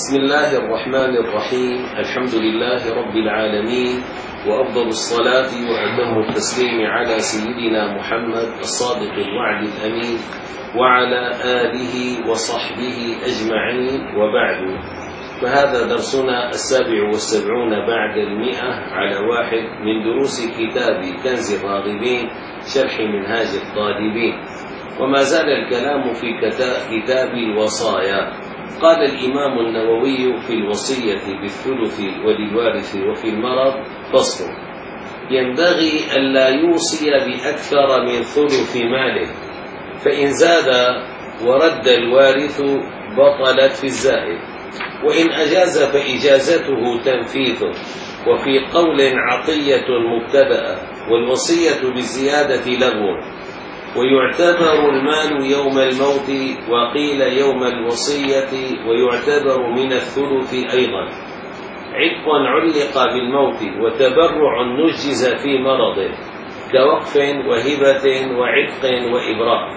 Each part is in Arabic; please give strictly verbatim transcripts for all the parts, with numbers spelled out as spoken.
بسم الله الرحمن الرحيم. الحمد لله رب العالمين، وأفضل الصلاة وأتم التسليم على سيدنا محمد الصادق الوعد الأمين وعلى آله وصحبه أجمعين، وبعد، فهذا درسنا السابع والسبعون بعد المئة على واحد من دروس كتاب كنز الراغبين شرح منهاج الطالبين، وما زال الكلام في كتاب الوصايا. قال الإمام النووي في الوصية بالثلث وللوارث وفي المرض: فصل: ينبغي ألا يوصي بأكثر من ثلث ماله، فإن زاد ورد الوارث بطلت في الزائد، وإن أجاز فإجازته تنفيذ. وفي قول عطية مبتدأ، والوصية بالزيادة لغو، ويعتبر المال يوم الموت، وقيل يوم الوصية، ويعتبر من الثلث أيضا. عتق علق بالموت، وتبرع نجز في مرض، كوقف وهبة وعتق وإبراء.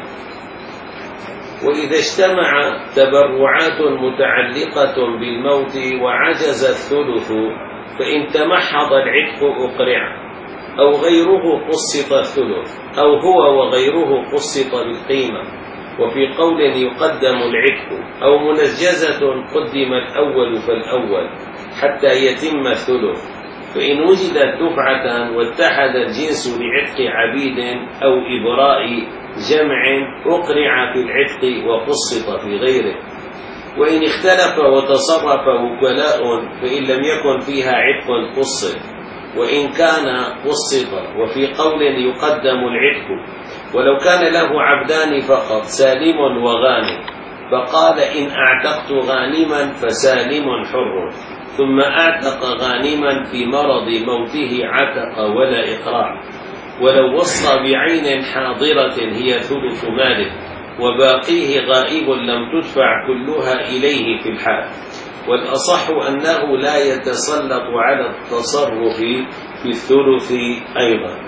وإذا اجتمع تبرعات متعلقة بالموت وعجز الثلث، فإن تمحض العتق أقرع، أو غيره قسط الثلث، أو هو وغيره قسط بالقيمة. وفي قول يقدم العتق، أو منجزة قدم الأول فالأول حتى يتم الثلث. فإن وجدت دفعة واتحد الجنس لعتق عبيد أو إبراء جمع، أقرع في العتق وقسط في غيره. وإن اختلف وتصرف وكلاء، فإن لم يكن فيها عتق قسط، وإن كان قسط. وفي قول يقدم العتق، ولو كان له عبدان فقط، سالم وغانم، فقال: إن أعتقت غانما فسالم حر، ثم أعتق غانما في مرض موته عتق ولا إقراع. ولو وصى بعين حاضرة هي ثلث ماله، وباقيه غائب لم تدفع كلها إليه في الحال. والأصح أنه لا يتسلط على التصرف في الثلث أيضا.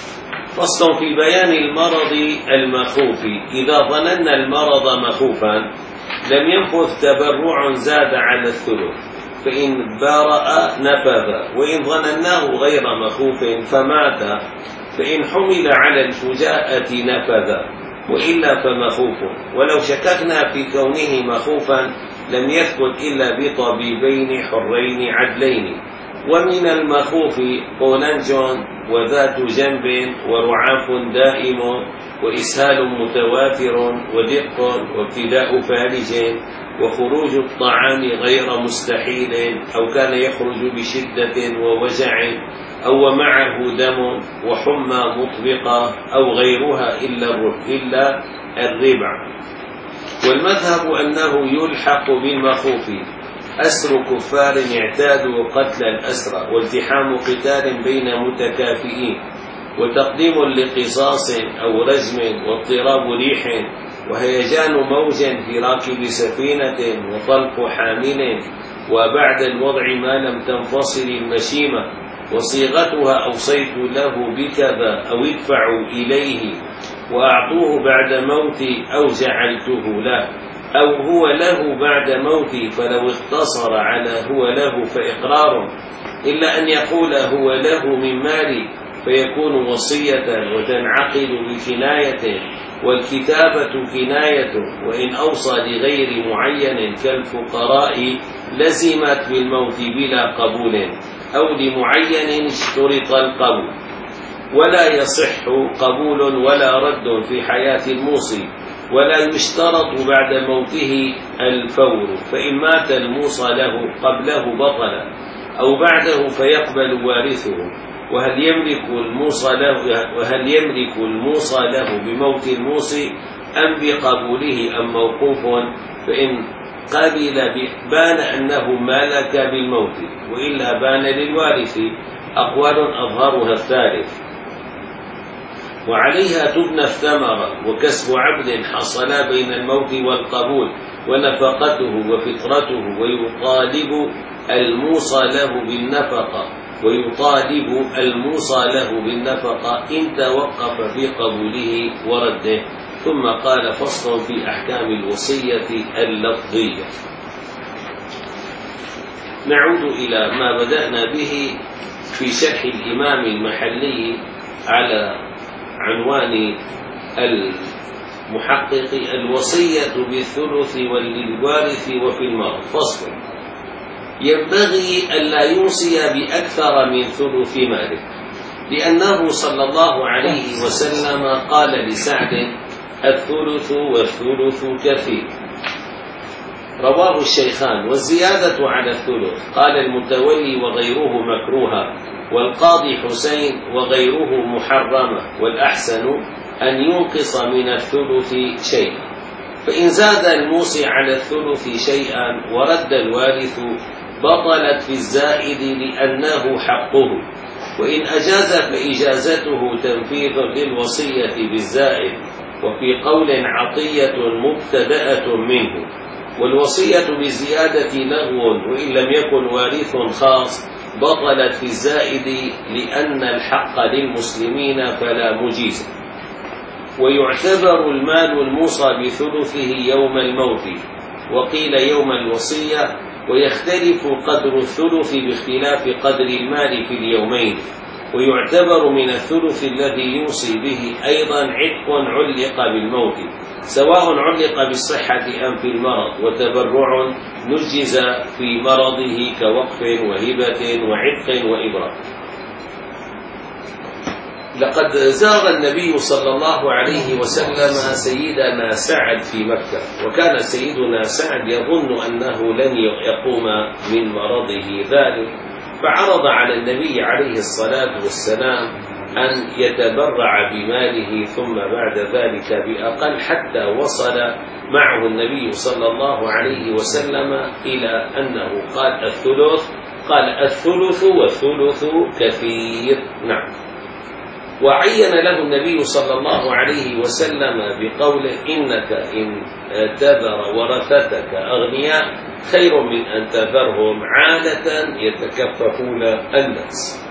فصل في بيان المرض المخوف. إذا ظننا المرض مخوفا لم ينفذ تبرع زاد على الثلث، فإن بارأ نفذ. وإن ظنناه غير مخوف فمات، فإن حمل على الفجاءة نفذ، وإلا فمخوف. ولو شككنا في كونه مخوفا لم يثبت إلا بطبيبين حرين عدلين. ومن المخوف قولنج وذات جنب ورعاف دائم، وإسهال متواتر ودق، وابتداء فالج، وخروج الطعام غير مستحيل، أو كان يخرج بشدة ووجع، أو معه دم وحمى مطبقة، أو غيرها إلا الربع. والمذهب أنه يلحق بالمخوف أسر كفار اعتادوا قتل الأسرى، والتحام قتال بين متكافئين، وتقديم لقصاص أو رجم، واضطراب ريح، وهيجان موج في راكب سفينة، وطلق حامل، وبعد الوضع ما لم تنفصل المشيمة، وصيغتها أوصيت له بكذا، أو ادفعوا إليه وأعطوه بعد موتي، أو جعلته له، أو هو له بعد موتي، فلو اختصر على هو له فإقرار، إلا أن يقول هو له من مالي، فيكون وصية وتنعقد بكناية، والكتابة كناية. وإن أوصى لغير معين كالفقراء لزمت بالموت بلا قبول، أو لمعين اشترط القبول. ولا يصح قبول ولا رد في حياة الموصي، ولا يشترط بعد موته الفور، فإن مات الموصى له قبله بطل، أو بعده فيقبل وارثه. وهل يملك الموصى له وهل يملك الموصى له بموت الموصي أم بقبوله أم موقوف؟ فإن قبل بان أنه مالك بالموت، وإلا بان للوارث. أقوال أظهرها الثالث. وعليها تبنى الثمرة، وكسب عبد حصلا بين الموت والقبول، ونفقته وفطرته، ويطالب الموصى له بالنفقة ويطالب الموصى له بالنفقة إن توقف في قبوله ورده. ثم قال: فصل في أحكام الوصية اللفظية. نعود إلى ما بدأنا به في شرح الإمام المحلي على عنوان المحقق: الوصية بالثلث وللوارث وفي المرض. فصل: ينبغي ألا يوصي بأكثر من ثلث ماله، لأنه صلى الله عليه وسلم قال لسعد: الثلث والثلث كثير. رواه الشيخان. والزيادة على الثلث قال المتولي وغيره مكروها، والقاضي حسين وغيره محرمة، والأحسن أن ينقص من الثلث شيئا. فإن زاد الموصي على الثلث شيئا ورد الوارث بطلت في الزائد لأنه حقه، وإن أجاز فإجازته تنفيذ للوصية بالزائد. وفي قول عطية مبتدأة منه، والوصية بالزيادة لغو وإن لم يكن وارث خاص بطلت في الزائد لأن الحق للمسلمين فلا مجيز. ويعتبر المال الموصى بثلثه يوم الموت، وقيل يوم الوصية، ويختلف قدر الثلث باختلاف قدر المال في اليومين. ويعتبر من الثلث الذي يوصي به أيضا عتق علق بالموت، سواء علق بالصحة أم في المرض، وتبرع نجز في مرضه كوقف وهبة وعتق وإبرة. لقد زار النبي صلى الله عليه وسلم سيدنا سعد في مكة، وكان سيدنا سعد يظن أنه لن يقوم من مرضه ذلك، فعرض على النبي عليه الصلاة والسلام أن يتبرع بماله ثم بعد ذلك بأقل، حتى وصل معه النبي صلى الله عليه وسلم إلى أنه قال الثلث، قال الثلث والثلث كثير. نعم. وعين له النبي صلى الله عليه وسلم بقوله: إنك إن تذر ورثتك أغنياء خير من أن تذرهم عالة يتكففون الناس.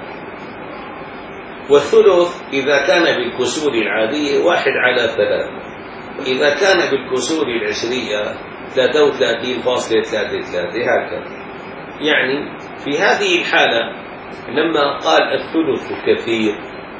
والثلث إذا كان بالكسور العادية واحد على ثلاثة، وإذا كان بالكسور العشرية ثلاثة وثلاثين فاصلة ثلاثة وثلاثين، هكذا. يعني في هذه الحالة لما قال الثلث كثير،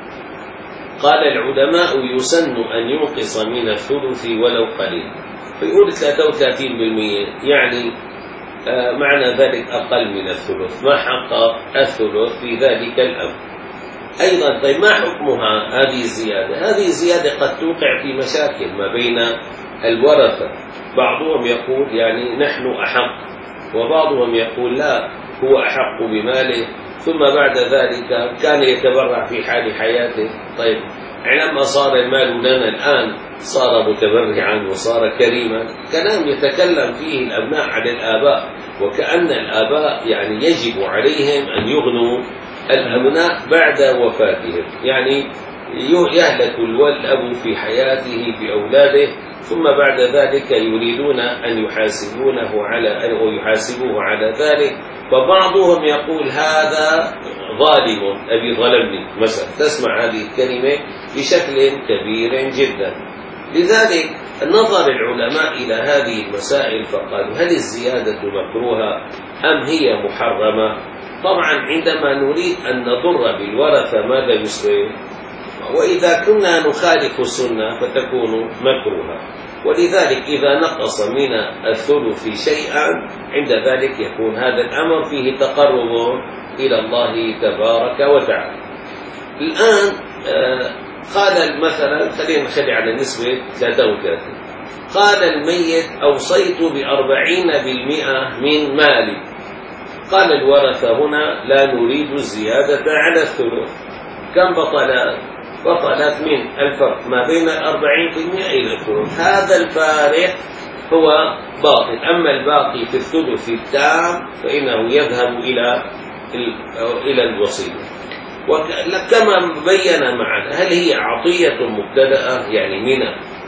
قال العلماء يسن أن ينقص من الثلث ولو قليل، فيقول ثلاثة وثلاثين بالمئة، يعني آه معنى ذلك أقل من الثلث، ما حقق الثلث في ذلك الأمر. أيضا طيب ما حكمها هذه الزيادة؟ هذه الزيادة قد توقع في مشاكل ما بين الورثة، بعضهم يقول يعني نحن أحق، وبعضهم يقول لا هو أحق بماله، ثم بعد ذلك كان يتبرع في حال حياته. طيب لما صار المال لنا الآن صار متبرعا وصار كريما، كلام يتكلم فيه الأبناء على الآباء، وكأن الآباء يعني يجب عليهم أن يغنوا الأبناء بعد وفاتهم، يعني يهلك الأب في حياته بأولاده، ثم بعد ذلك يريدون أن يحاسبونه على أو يحاسبوه على ذلك. فبعضهم يقول هذا ظالم، أبي ظلمني مثلا، تسمع هذه الكلمة بشكل كبير جدا. لذلك نظر العلماء إلى هذه المسائل فقالوا: هل الزيادة مكروهة أم هي محرمة؟ طبعا عندما نريد أن نضر بالورثة ماذا يسوي؟ وإذا كنا نخالف السنة فتكون مكروهة. ولذلك إذا نقص من الثلث شيئا عند ذلك يكون هذا الأمر فيه تقرب إلى الله تبارك وتعالى. الآن آه قال مثلا، خلينا نخلي على نسبة ثلاثة وثلاثين، قال الميت: أوصيت بأربعين بالمئة من مالي. قال الورثة هنا: لا نريد الزيادة على الثلث. كم بطلت؟ بطلت من الفرق ما بين الأربعين في المئة إلى الثلث، هذا الفارق هو باطل. أما الباقي في الثلث التام فإنه يذهب إلى إلى الوصية. وكما بين معنا، هل هي عطية مبتدأة يعني من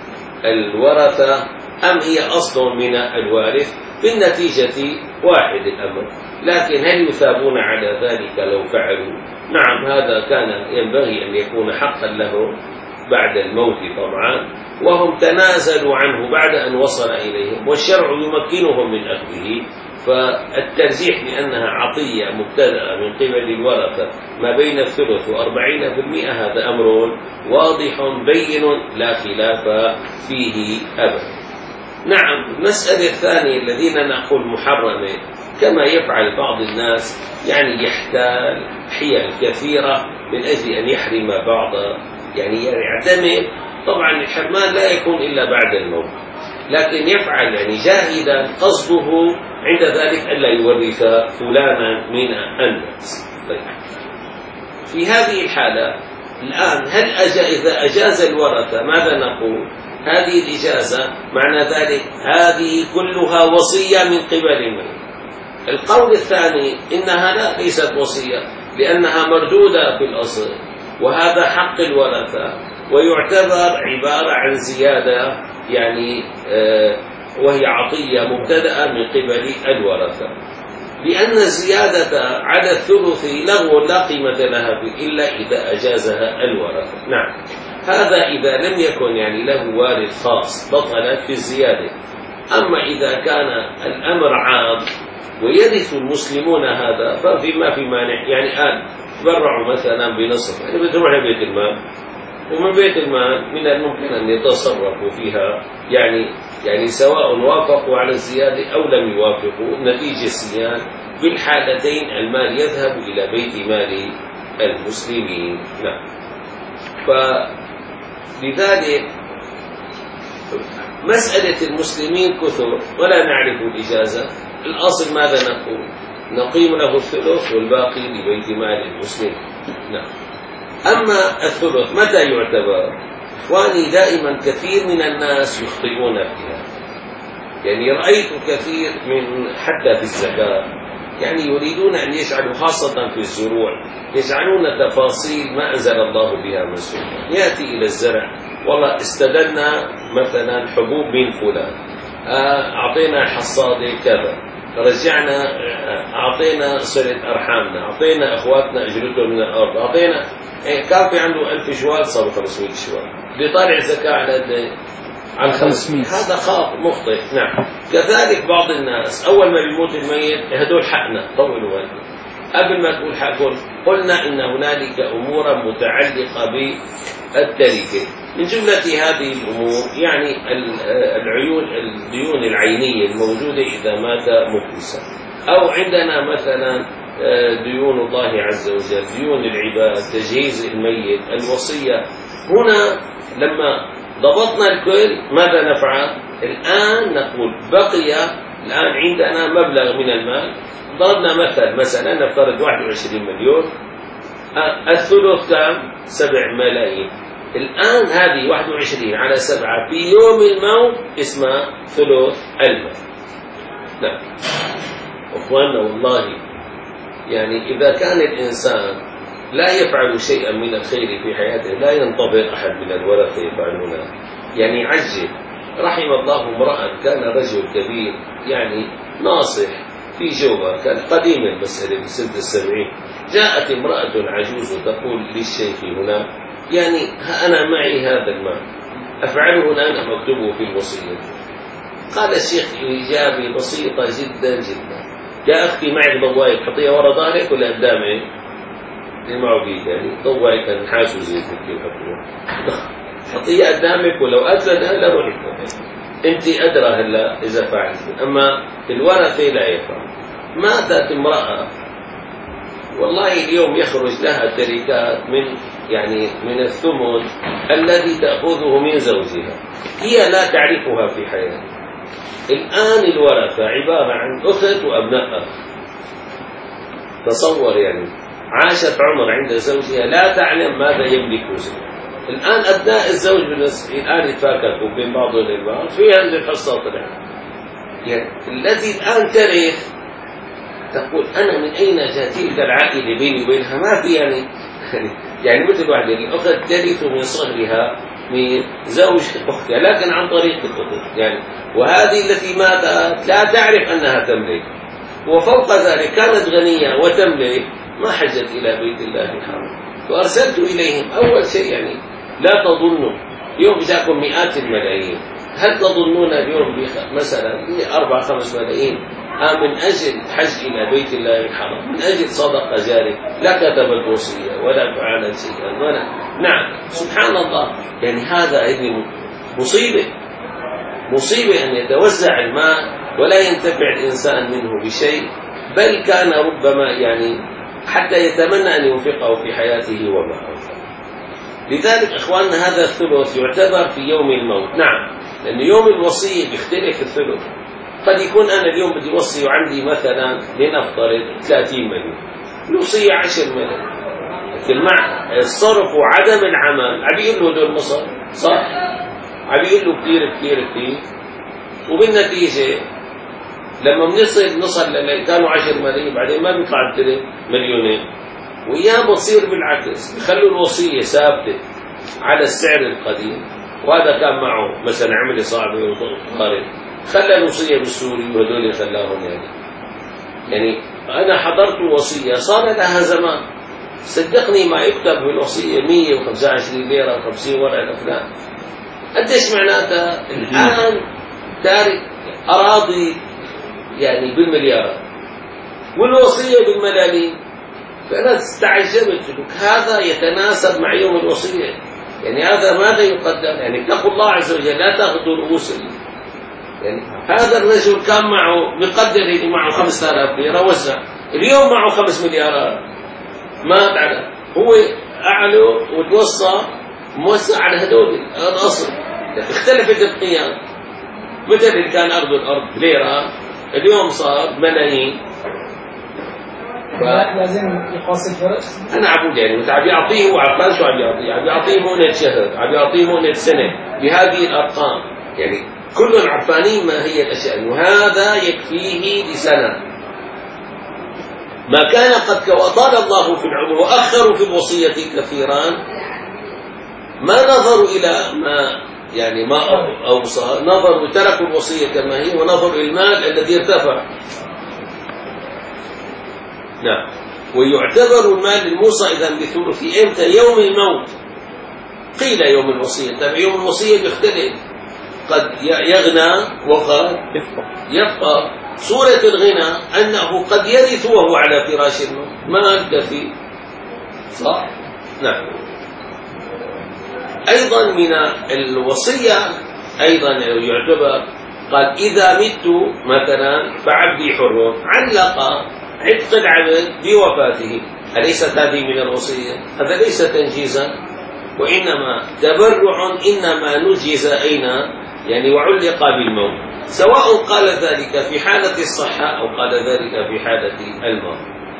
الورثة أم هي أصل من الوارث؟ بالنتيجة واحد الأمر، لكن هل يثابون على ذلك لو فعلوا؟ نعم، هذا كان ينبغي أن يكون حقا له بعد الموت طبعا، وهم تنازلوا عنه بعد أن وصل إليهم، والشرع يمكنهم من أخذه، فالترجيح بأنها عطية مبتدأة من قبل الورثة ما بين الثلث وأربعين بالمئة هذا أمر واضح بين لا خلاف فيه أبدا. نعم، المسألة الثانية الذين نقول محرمة كما يفعل بعض الناس، يعني يحتال حيل كثيرة من أجل أن يحرم بعض، يعني يعتمد. طبعا الحرمان لا يكون إلا بعد الموت، لكن يفعل يعني جاهدا قصده عند ذلك ألا يورث فلانا من الناس. طيب، في هذه الحالة الآن هل أجا إذا أجاز الورثة ماذا نقول؟ هذه الإجازة معنى ذلك هذه كلها وصية من قبل الميت. القول الثاني إنها لا ليست وصية لأنها مردودة في الأصل، وهذا حق الورثة ويعتبر عبارة عن زيادة، يعني آه وهي عطية مبتدأة من قبل الورثة، لأن الزيادة على الثلث لغو لا قيمة لها إلا إذا أجازها الورثة. نعم، هذا إذا لم يكن يعني له وارث خاص بطلت في الزيادة. أما إذا كان الأمر عام ويرث المسلمون هذا ففي ما في مانع، يعني الآن تبرعوا مثلا بنصف، يعني بتروح لبيت المال، ومن بيت المال من الممكن أن يتصرفوا فيها، يعني يعني سواء وافقوا على الزيادة أو لم يوافقوا، نتيجة السيان في الحالتين المال يذهب إلى بيت مال المسلمين. نعم، فلذلك مسألة المسلمين كثر ولا نعرف الإجازة، الأصل ماذا نقول؟ نقيم له الثلث والباقي لبيت مال المسلم. نعم. أما الثلث متى يعتبر؟ إخواني دائما كثير من الناس يخطئون فيها، يعني رأيت كثير من حتى في الزكاة، يعني يريدون أن يجعلوا خاصة في الزروع يجعلون تفاصيل ما أنزل الله بها من سلطان. يأتي إلى الزرع، والله استدلنا مثلا حبوب من فلان، أعطينا حصادة كذا، رجعنا أعطينا صلة أرحامنا، أعطينا أخواتنا أجرتهم من الأرض، أعطينا كان في عنده ألف شوال صار خمسمائة شوال، بيطالع زكاة على قد على خمسمائة. هذا خاطئ مخطئ. نعم. كذلك بعض الناس أول ما بيموت الميت هدول حقنا، طولوا بالكم قبل ما تقول حقهم. قلنا إن هنالك أمورا متعلقة بالتركة، من جملة هذه الأمور يعني العيون الديون العينية الموجودة إذا مات مفلسا، أو عندنا مثلا ديون الله عز وجل، ديون العباد، تجهيز الميت، الوصية. هنا لما ضبطنا الكل ماذا نفعل؟ الآن نقول بقي الآن عندنا مبلغ من المال، ضربنا مثل مثلا نفترض واحد وعشرين مليون، الثلث كم؟ سبع ملايين. الآن هذه واحد وعشرين على سبعة في يوم الموت اسمها ثلث المال. نعم أخواننا، والله يعني إذا كان الإنسان لا يفعل شيئا من الخير في حياته لا ينتظر أحد من الورثة يفعلونه، يعني عجل. رحم الله امرأ كان رجل كبير يعني ناصح في جوبة، كان قديم المسألة في سنة السبعين. جاءت امرأة عجوز تقول للشيخ هنا يعني أنا معي هذا المال أفعله الآن أم أكتبه في الوصية؟ قال الشيخ إجابة بسيطة جدا جدا، يا أختي معك ضوايق حطيها ورا ظهرك ولا قدامك؟ اللي معه بيك يعني ضوايق نحاس وزيت كيف حطيها قدامك، ولو أكلت هلا روحي أنت أدرى هلا إذا فعلت. أما الورثة لا يفعل. ماتت امرأة والله اليوم يخرج لها تركات من يعني من الثمن الذي تأخذه من زوجها، هي لا تعرفها في حياتها. الآن الورثة عبارة عن أخت وأبناء أخ. تصور يعني عاشت عمر عند زوجها لا تعلم ماذا يملك زوجها. الآن أبناء الزوج الآن يتفاككوا بين بعضهم البعض في هذه الحصة طلع، يعني التي الآن ترث تقول أنا من أين جاء تلك العائلة بيني وبينها؟ ما في يعني يعني مثل واحدة الأخت ترث من صهرها من زوج أختها لكن عن طريق الأخت يعني، وهذه التي ماتت لا تعرف أنها تملك، وفوق ذلك كانت غنية وتملك، ما حجت إلى بيت الله الحرام. وأرسلت إليهم أول شيء يعني لا تظنوا يوم جاكم مئات الملايين، هل تظنون اليوم مثلا أربع خمس ملايين آه من أجل حج إلى بيت الله الحرام، من أجل صدقة جارية، لا كتبت وصية ولا فعلت شيئا ولا. نعم سبحان الله. يعني هذا أيضا مصيبة، مصيبة أن يتوزع المال ولا ينتفع الإنسان منه بشيء، بل كان ربما يعني حتى يتمنى أن ينفقه في حياته وما أنفق. لذلك إخواننا هذا الثلث يعتبر في يوم الموت. نعم، لأن يوم الوصية بيختلف الثلث. قد يكون أنا اليوم بدي وصي وعندي مثلا لنفترض ثلاثين مليون، الوصية عشر مليون، لكن مع الصرف وعدم العمل عم بيقول له دول مصر صح؟ عم بيقول له كثير كثير كثير، وبالنتيجة لما بنصل نصل للي كانوا عشر ملايين بعدين ما بيطلع الثلث مليونين، وإياه بصير بالعكس، بخلوا الوصية ثابتة على السعر القديم، وهذا كان معه مثلا عملة صعبة وطارئة، خلى الوصية بالسوري وهدول خلاهم يعني. يعني أنا حضرت وصية صار لها زمان، صدقني ما يكتب بالوصية مية وخمسة وعشرين ليرة وخمسين ورقة فلان. قديش معناتها الآن تارك أراضي يعني بالمليارات والوصية بالملايين. فأنا استعجبت، هذا يتناسب مع يوم الوصية؟ يعني هذا ماذا يقدم؟ يعني اتقوا الله عز وجل، لا تاخذوا رؤوس. يعني هذا الرجل كان معه بقدر اللي معه خمسة آلاف ليرة وزع، اليوم معه خمس مليارات ما تعرف، هو أعلو وتوصى موسع على هدول الأصل. اختلفت القيم، مثل اللي كان أرض الأرض ليرة اليوم صار ملايين. ف... لازم يقاس الفرق. أنا عم يعني مثل عم يعطيه وعرفان شو عم يعطيه، عم يعطيه مونة شهر، عم يعطيه مونة سنة بهذه الأرقام، يعني كلهم عرفانين ما هي الأشياء، وهذا يكفيه لسنة. ما كان قد وطال الله في العمر وأخروا في الوصية كثيرا، ما نظروا إلى ما يعني ما أوصى، نظروا تركوا الوصية كما هي ونظروا المال الذي ارتفع. نعم. ويعتبر المال الموصى إذا بثلث إمتى؟ يوم الموت. قيل يوم الوصية، طيب يوم الوصية بيختلف، قد يغنى وقد يفقر. صورة الغنى أنه قد يرث وهو على فراش الموت، ما كفي صح؟ نعم. أيضا من الوصية أيضا يعتبر، قال إذا مت مثلا فعبدي حر، علق عتق العبد بوفاته. أليست هذه من الوصية؟ هذا ليس تنجيزا، وإنما تبرع، إنما نجز أين يعني وعلق بالموت، سواء قال ذلك في حالة الصحة أو قال ذلك في حالة الموت.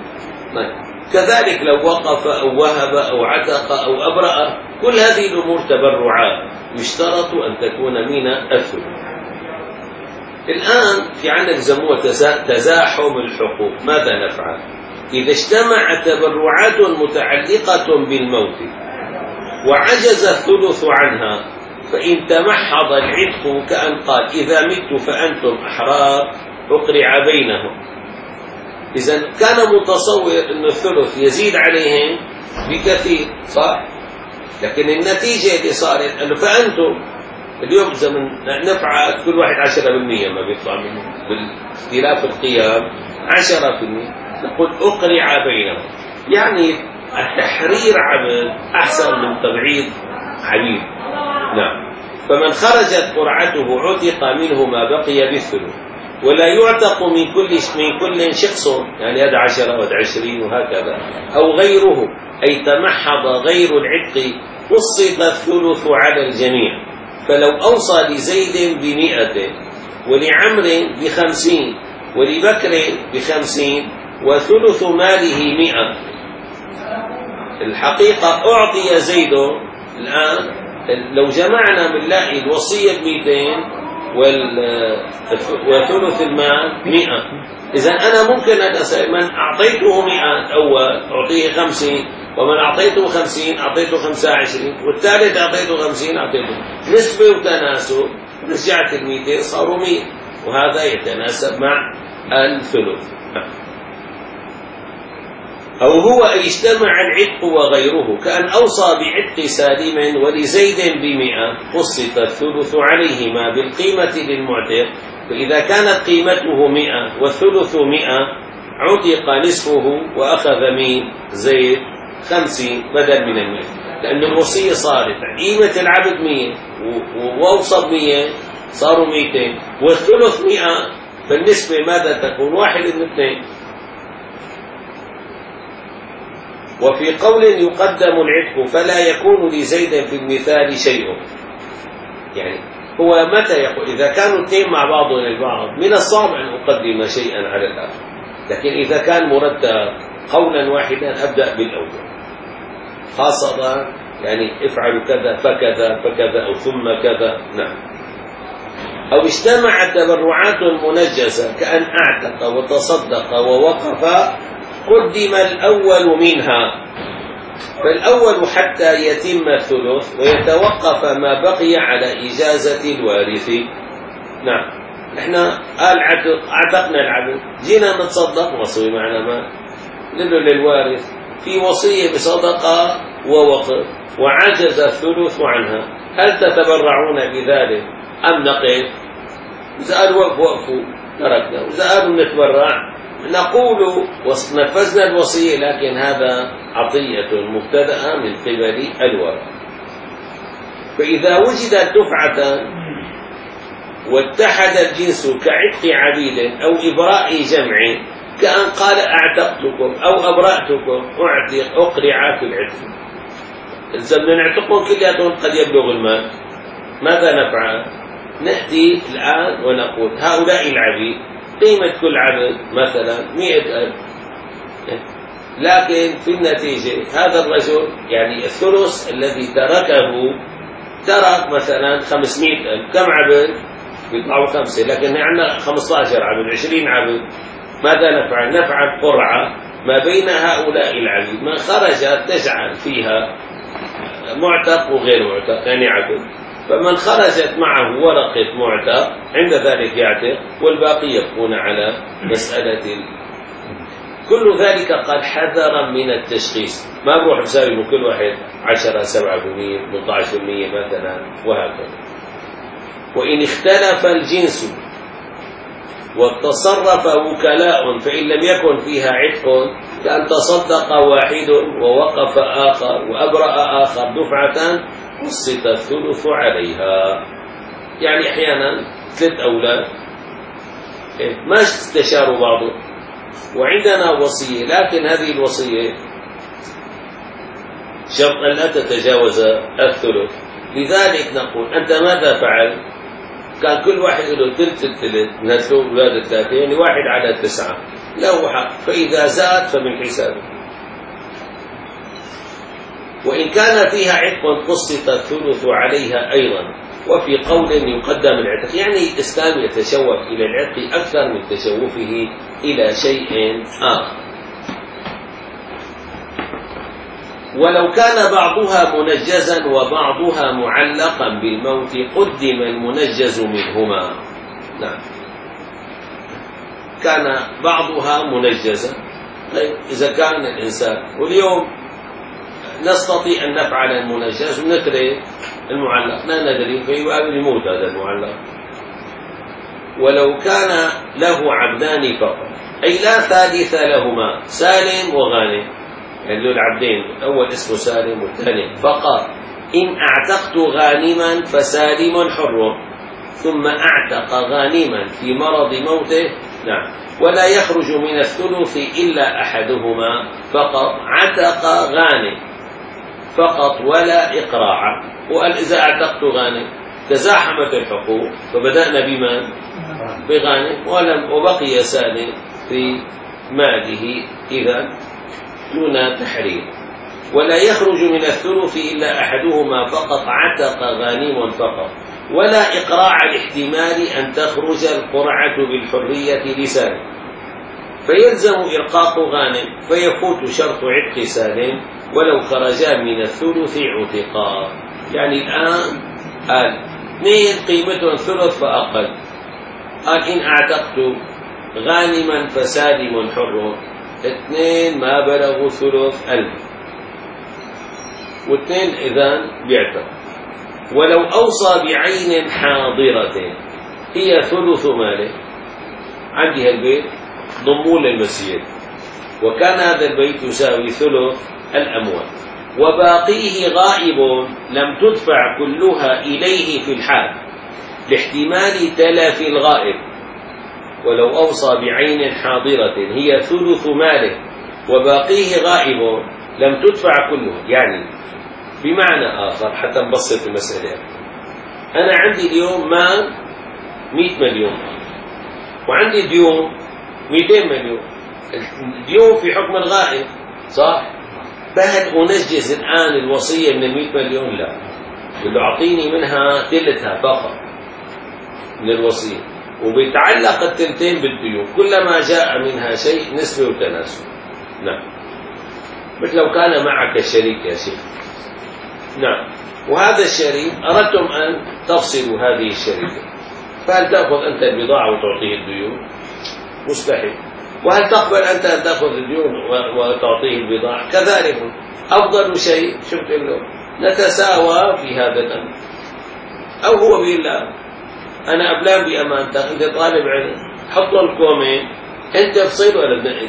كذلك لو وقف أو وهب أو عتق أو أبرأ، كل هذه الأمور تبرعات يشترط أن تكون من الثلث. الآن في عندنا يسموه تزاحم الحقوق. ماذا نفعل إذا اجتمع تبرعات متعلقة بالموت وعجز الثلث عنها؟ فإن تمحض العتق كأن قال إذا مت فأنتم أحرار أقرع بينهم. إذا كان متصور أن الثلث يزيد عليهم بكثير صح، لكن النتيجة اللي صارت أنه فأنتم اليوم زمن نفعل كل واحد عشرة بالمية ما بيطلع منه باختلاف القيام عشرة بالمية، نقول أقرع بينهم، يعني التحرير عبد أحسن من تبعيض عبيد. نعم. فمن خرجت قرعته عتق منه ما بقي بالثلث، ولا يعتق من كل من كل شخص، يعني هذا عشرة وهذا عشرين وهكذا، أو غيره، أي تمحض غير العتق قسط الثلث على الجميع. فلو أوصى لزيد بمئة ولعمر بخمسين ولبكر بخمسين وثلث ماله مئة، الحقيقة أعطي زيد الآن لو جمعنا بنلاقي الوصية بمئتين وثلث المال مئة. إذا أنا ممكن أن أسأل من أعطيته مئة أول أعطيه خمسين، ومن أعطيته خمسين أعطيته خمسة وعشرين، والثالث أعطيته خمسين أعطيته نسبة وتناسب، رجعت المئتين صاروا مئة، وهذا يتناسب مع الثلث. أو هو أن اجتمع العتق وغيره، كأن أوصى بعتق سالم ولزيد بمئة قسط الثلث عليهما بالقيمة للمعتق فإذا كانت قيمته مئة والثلث مئة عتق نصفه وأخذ من زيد خمسين بدل من المئة، لأن الوصية صارت قيمة العبد مية وأوصى مية صاروا مئتين والثلث مئة، فالنسبة ماذا تكون؟ واحد من اثنين. وفي قول يقدم العتق فلا يكون لزيد في المثال شيء، يعني هو متى يقول؟ إذا كانوا اثنين مع بعضهم البعض من الصعب أن أقدم شيئا على الآخر، لكن إذا كان مرتب قولا واحدا أبدأ بالأول، خاصة يعني افعلوا كذا فكذا فكذا أو ثم كذا. نعم. أو اجتمعت تبرعات منجزة كأن أعتق وتصدق ووقف قدم الأول منها، فالأول حتى يتم الثلث ويتوقف ما بقي على إجازة الوارث. نعم. احنا قال عتقنا العبد، جينا نتصدق وصي معنا ما نقول للوارث في وصية بصدقة ووقف وعجز الثلث عنها، هل تتبرعون بذلك أم نقف؟ إذا قالوا وقفوا وقفوا تركنا، وإذا قالوا نتبرع نقول نفذنا الوصية، لكن هذا عطية مبتدأة من قبل الورثة. فإذا وجدت دفعة واتحد الجنس كعتق عبيد أو إبراء جمع، كأن قال أعتقتكم أو أبرأتكم أعتق أقرع في العتق، إذا بدنا نعتقهم كلياتهم قد يبلغ المال، ماذا نفعل؟ نأتي الآن ونقول هؤلاء العبيد قيمة كل عبد مثلا مئة ألف، لكن في النتيجة هذا الرجل يعني الثلث الذي تركه ترك مثلا خمسمئة ألف، كم عبد؟ بيطلعوا خمسة، لكن عندنا خمسة عشر عبد عشرين عبد، ماذا نفعل؟ نفعل قرعة ما بين هؤلاء العبيد، من خرجت تجعل فيها معتق وغير معتق يعني عبد، فمن خرجت معه ورقة معتق عند ذلك يعتق، والباقي يبقون على مسألة ال... كل ذلك قد حذرا من التشخيص، ما بروح بساوي من كل واحد عشرة سبعة بالمئة ثمانية عشر بالمئة مثلا وهكذا. وإن اختلف الجنس وتصرف وكلاء فإن لم يكن فيها عتق كأن تصدق واحد ووقف آخر وأبرأ آخر دفعة قسط الثلث عليها. يعني أحيانا ثلاث أولاد ما استشاروا بعضهم وعندنا وصية، لكن هذه الوصية شرط أن لا تتجاوز الثلث، لذلك نقول أنت ماذا فعل؟ كان كل واحد له ثلث الثلث من هالثلث أولاد الثلاثة، يعني واحد على تسعة له حق، فإذا زاد فمن حسابه. وإن كان فيها عتق قسط الثلث عليها أيضا. وفي قول يقدم العتق، يعني الإسلام يتشوف إلى العتق أكثر من تشوفه إلى شيء آخر. ولو كان بعضها منجزا وبعضها معلقا بالموت قدم المنجز منهما. نعم. كان بعضها منجزا، إذا كان الإنسان، واليوم نستطيع أن نفعل المنجز ونترك المعلق، لا ندري فيقابل يموت هذا المعلق. ولو كان له عبدان فقط، أي لا ثالث لهما، سالم وغانم، يعني له العبدين، الأول اسمه سالم والثاني فقط. إن أعتقت غانما فسالم حر، ثم أعتق غانما في مرض موته. نعم. ولا يخرج من الثلث إلا أحدهما فقط، عتق غانم فقط ولا إقراع. وقال إذا أعتقت غانم تزاحمت الحقوق، فبدأنا بمن؟ بغانم، ولم وبقي سالم في ماله إذا دون تحريم. ولا يخرج من الثلث إلا أحدهما فقط، عتق غانم فقط. ولا إقراع الاحتمال أن تخرج القرعة بالحرية لسالم، فيلزم إرقاق غانم فيفوت شرط عتق سالم ولو خرجا من الثلث عتقا. يعني الآن قال اثنين قيمتهم ثلث فأقل، قال إن أعتقت غانما فسالم حر، اثنين ما بلغوا ثلث ألف، واثنين إذن بيعتق. ولو أوصى بعين حاضرة، هي ثلث ماله. عندي هالبيت ضمون للمسير، وكان هذا البيت يساوي ثلث الأموال، وباقيه غائب لم تدفع كلها إليه في الحال لاحتمال تلف الغائب، ولو أوصى بعين حاضرة هي ثلث ماله وباقيه غائب لم تدفع كلها. يعني بمعنى آخر حتى نبسط المسألة، أنا عندي اليوم مال مئة مليون وعندي ديون مئتين مليون. الديون في حكم الغائب صح؟ فهل أنجز الآن الوصية من المئة مليون؟ لا، بده أعطيني منها ثلثها فقط من الوصية، وبيتعلق الثلثين بالديون، كلما جاء منها شيء نسبة وتناسب. نعم، مثل لو كان معك شريك يا شيخ. نعم، وهذا الشريك أردتم أن تفصلوا هذه الشركة، فهل تأخذ أنت البضاعة وتعطيه الديون؟ مستحيل. وهل تقبل أنت أن تأخذ الديون وتعطيه البضاعة؟ كذلك. أفضل شيء شفت له نتساوى في هذا الأمر. أو هو بيقول لا أنا أبلان بأمانتك، أنت طالب علم، حط الكومين أنت افصل ولا تنقل.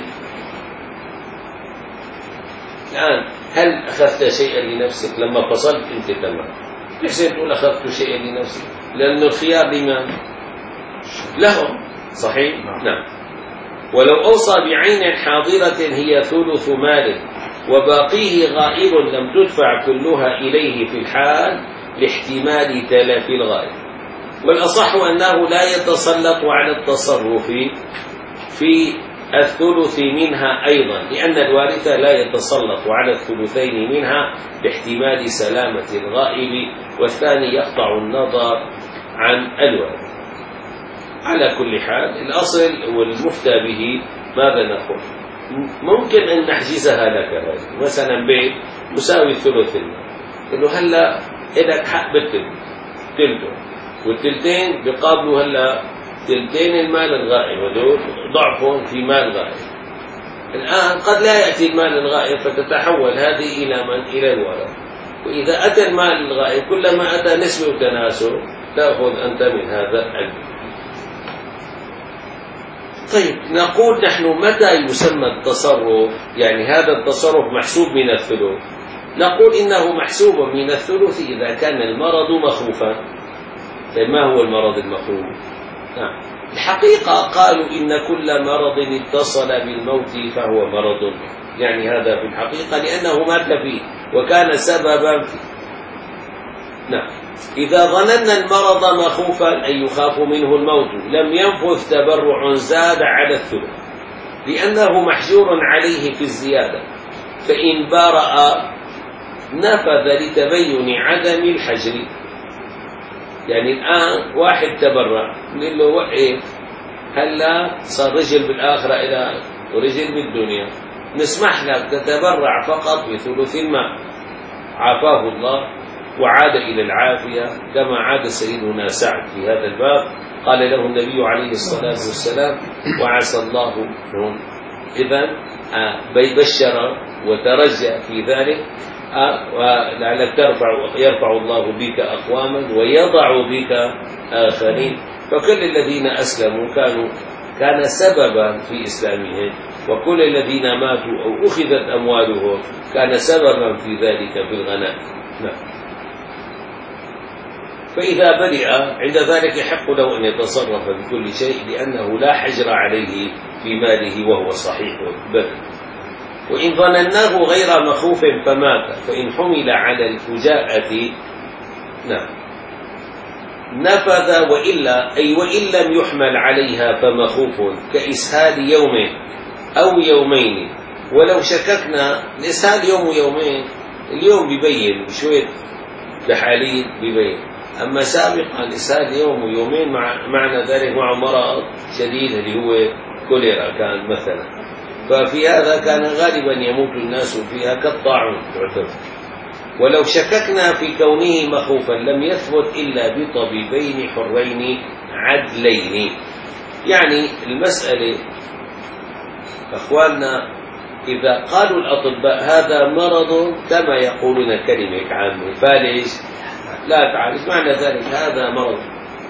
الآن هل أخذت شيئا لنفسك؟ لما فصلت أنت تمام، ليش تقول أخذت شيئا لنفسي؟ لأن الخيار لمن؟ لهم. صحيح؟ نعم. ولو أوصى بعين حاضرة هي ثلث ماله وباقيه غائب لم تدفع كلها إليه في الحال لاحتمال تلف الغائب. والأصح أنه لا يتسلط على التصرف في الثلث منها أيضا، لأن الوارث لا يتسلط على الثلثين منها لاحتمال سلامة الغائب، والثاني يقطع النظر عن الوارث. على كل حال الأصل والمفتى به ماذا نقول؟ ممكن أن نحجزها لك هذه، مثلا بيت مساوي ثلث المال، إنه هلا إلك حق بالثلث تلته، والثلثين بيقابلوا هلا ثلثين المال الغائب، ودول ضعفهم في مال غائب. الآن قد لا يأتي المال الغائب فتتحول هذه إلى من؟ إلى الورث. وإذا أتى المال الغائب كلما أتى نسبة وتناسب تأخذ أنت من هذا البيت. طيب نقول نحن متى يسمى التصرف؟ يعني هذا التصرف محسوب من الثلث. نقول إنه محسوب من الثلث إذا كان المرض مخوفا. طيب ما هو المرض المخوف؟ نعم. الحقيقة قالوا إن كل مرض اتصل بالموت فهو مرض، يعني هذا في الحقيقة لأنه مات فيه وكان سببا فيه. نعم. إذا ظننا المرض مخوفا أي يخاف منه الموت لم ينفذ تبرع زاد على الثلث، لأنه محجور عليه في الزيادة، فإن بارأ نفذ لتبين عدم الحجر. يعني الآن واحد تبرع نقول له وقف، هلا صار رجل بالآخرة إلى ورجل بالدنيا، نسمح لك تتبرع فقط بثلث المال، عافاه الله وعاد إلى العافية، كما عاد سيدنا سعد في هذا الباب. قال له النبي عليه الصلاة والسلام وعسى الله هون. إذن بيبشر وترجى في ذلك، ولعلك ترفع يرفع الله بك أقواما ويضع بك آخرين. فكل الذين أسلموا كانوا كان سببا في إسلامهم، وكل الذين ماتوا أو أخذت أموالهم كان سببا في ذلك في الغناء. نعم. فإذا برئ عند ذلك يحق له أن يتصرف بكل شيء، لأنه لا حجر عليه في ماله وهو صحيح البدن. وإن ظنناه غير مخوف فمات فإن حمل على الفجاءة نعم نفذ، وإلا أي وإن لم يحمل عليها فمخوف كإسهال يوم أو يومين. ولو شككنا الإسهال يوم ويومين، اليوم بيبين شوية بحالين بيبين، أما سابقا الإسهال يوم ويومين مع معنى ذلك مع مرض شديد اللي هو كوليرا كان مثلا، ففي هذا كان غالبا يموت الناس فيها كالطاعون تعتبر. ولو شككنا في كونه مخوفا لم يثبت إلا بطبيبين حرين عدلين. يعني المسألة أخواننا إذا قالوا الأطباء هذا مرض كما يقولون كلمة عامة فالج لا تعالج، معنى ذلك هذا مرض،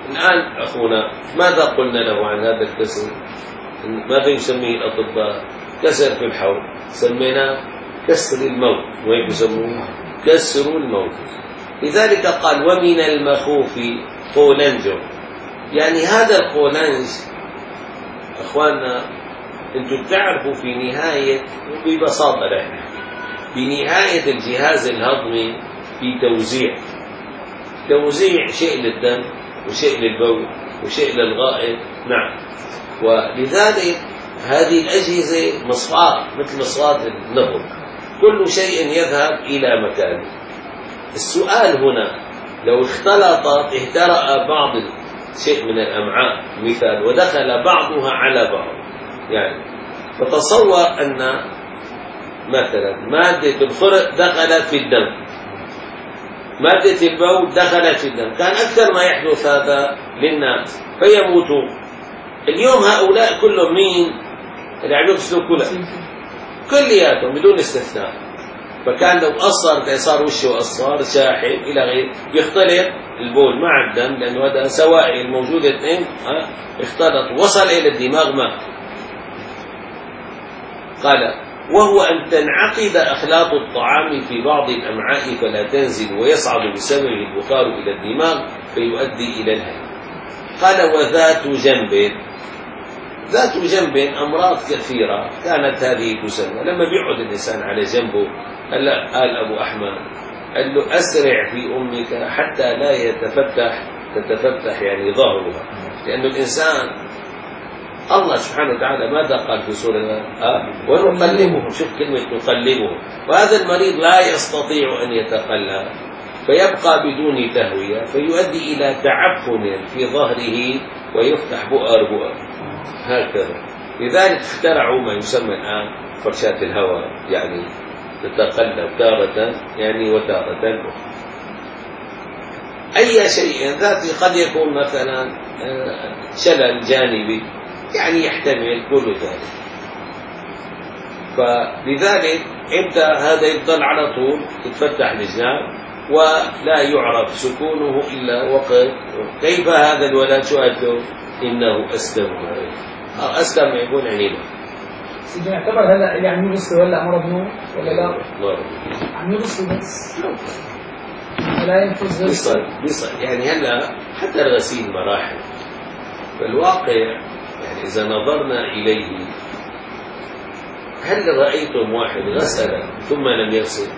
الآن أخونا ماذا قلنا له عن هذا الكسر؟ ماذا يسميه الأطباء؟ كسر في الحوض، سميناه كسر الموت، وهيك يسموه كسر الموت. لذلك قال ومن المخوف قولنج، يعني هذا القولنج أخواننا أنتم بتعرفوا في نهاية، ببساطة لحن بنهاية الجهاز الهضمي في توزيع توزيع شيء للدم وشيء للبول وشيء للغائط. نعم. ولذلك هذه الأجهزة مصفاة مثل مصفاة النبض، كل شيء يذهب إلى مكانه. السؤال هنا لو اختلطت اهترأ بعض شيء من الأمعاء مثال ودخل بعضها على بعض، يعني فتصور أن مثلا مادة الخرق دخلت في الدم، مادة البول دخلت في الدم، كان أكثر ما يحدث هذا للناس فيموتون. اليوم هؤلاء كلهم مين اللي عم يغسلوا كلهم كلياتهم بدون استثناء، فكان لو أصر صار وشه أصفر شاحب إلى غيره يختلط البول مع الدم، لأنه هذا سوائل موجودة اثنين اختلط وصل إلى الدماغ ما قال وهو أن تنعقد أخلاط الطعام في بعض الأمعاء فلا تنزل ويصعد بسببه البخار إلى الدماغ فيؤدي إلى الهلع. قال وذات جنب، ذات جنب أمراض كثيرة كانت هذه تسمى. لما بيقعد الإنسان على جنبه هلا قال أبو أحمد قال له أسرع في أمك حتى لا يتفتح تتفتح يعني ظهرها، لأن الإنسان الله سبحانه وتعالى ماذا قال في سورة آه؟ ونقلبه، شوف كلمة نقلبه، وهذا المريض لا يستطيع أن يتقلب فيبقى بدون تهوية فيؤدي إلى تعفن في ظهره ويفتح بؤر بؤر هكذا. لذلك اخترعوا ما يسمى الآن فرشاة الهواء، يعني تتقلب تارة يعني وتارة أخرى. أي شيء ذاتي قد يكون مثلا شلل جانبي يعني يحتمل كل ذلك، فلذلك امتى هذا يفضل على طول تتفتح الجناب ولا يعرف سكونه إلا وقت. كيف هذا الولد شو قال له؟ إنه أسلم. أسلم يكون عنينا. سيدي يعتبر هذا اللي عم يغسل ولا مرض نوم ولا لا؟ عم يغسل بس لا ينفذ بيصل بيصل يعني هلا حتى الغسيل مراحل، فالواقع يعني إذا نظرنا إليه هل رأيتم واحد غسل ثم لم يغسل؟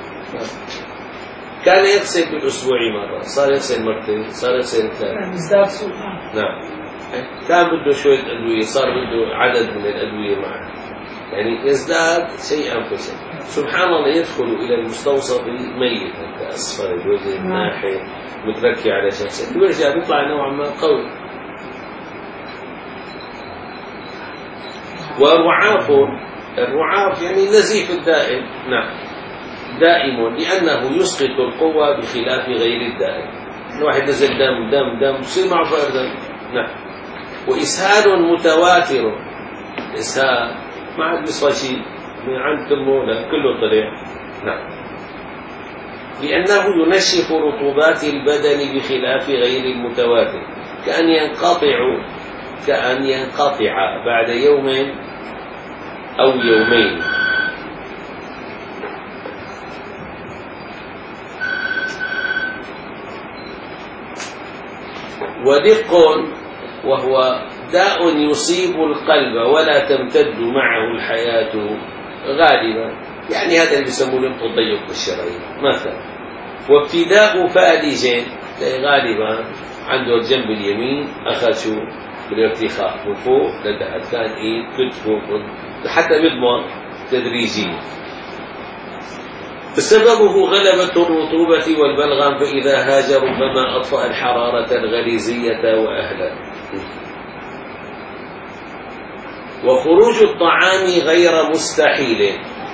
كان يغسل بالأسبوع مرة، صار يغسل مرتين، صار يغسل ثلاثة. نعم. كان بده شوية أدوية، صار بده عدد من الأدوية معه، يعني يزداد شيئا فشيئا. سبحان الله يدخل إلى المستوصف ميت كأصفر الوجه ناحي متركي على شخص، ويرجع بيطلع نوعا ما قوي. ورعاف، الرعاف يعني نزيف الدائم. نعم دائم، لأنه يسقط القوة بخلاف غير الدائم. الواحد نزل دم دم دم يصير معه فقر دم. نعم. وإسهال متواتر، إسهال ما عاد بيصفى شيء من عند تمه كله طلع. نعم. لأنه ينشف رطوبات البدن بخلاف غير المتواتر، كأن ينقطع كأن ينقطع بعد يوم أو يومين. ودق وهو داء يصيب القلب ولا تمتد معه الحياة غالبا، يعني هذا اللي بيسمونه التضيق بالشرايين مثلا. وابتداء فالج غالبا عنده الجنب اليمين أخذ شو بالارتخاء من فوق لتحت، كان ايد كتفه حتى بيضمر تدريجيا. سببه غلبة الرطوبة والبلغم، فإذا هاج ربما أطفأ الحرارة الغريزية وأهلها. وخروج الطعام غير مستحيل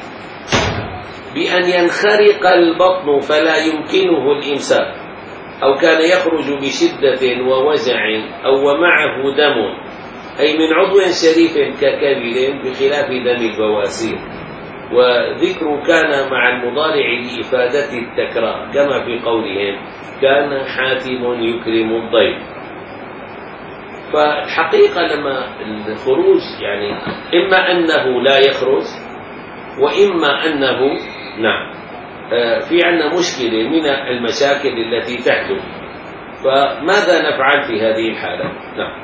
بأن ينخرق البطن فلا يمكنه الإمساك، أو كان يخرج بشدة ووجع أو ومعه دم، أي من عضو شريف ككبد بخلاف دم البواسير. وذكر كان مع المضارع لإفادة التكرار، كما في قولهم كان حاتم يكرم الضيف. فالحقيقة لما الخروج يعني إما أنه لا يخرج وإما أنه نعم في عندنا مشكلة من المشاكل التي تحدث. فماذا نفعل في هذه الحالة؟ نعم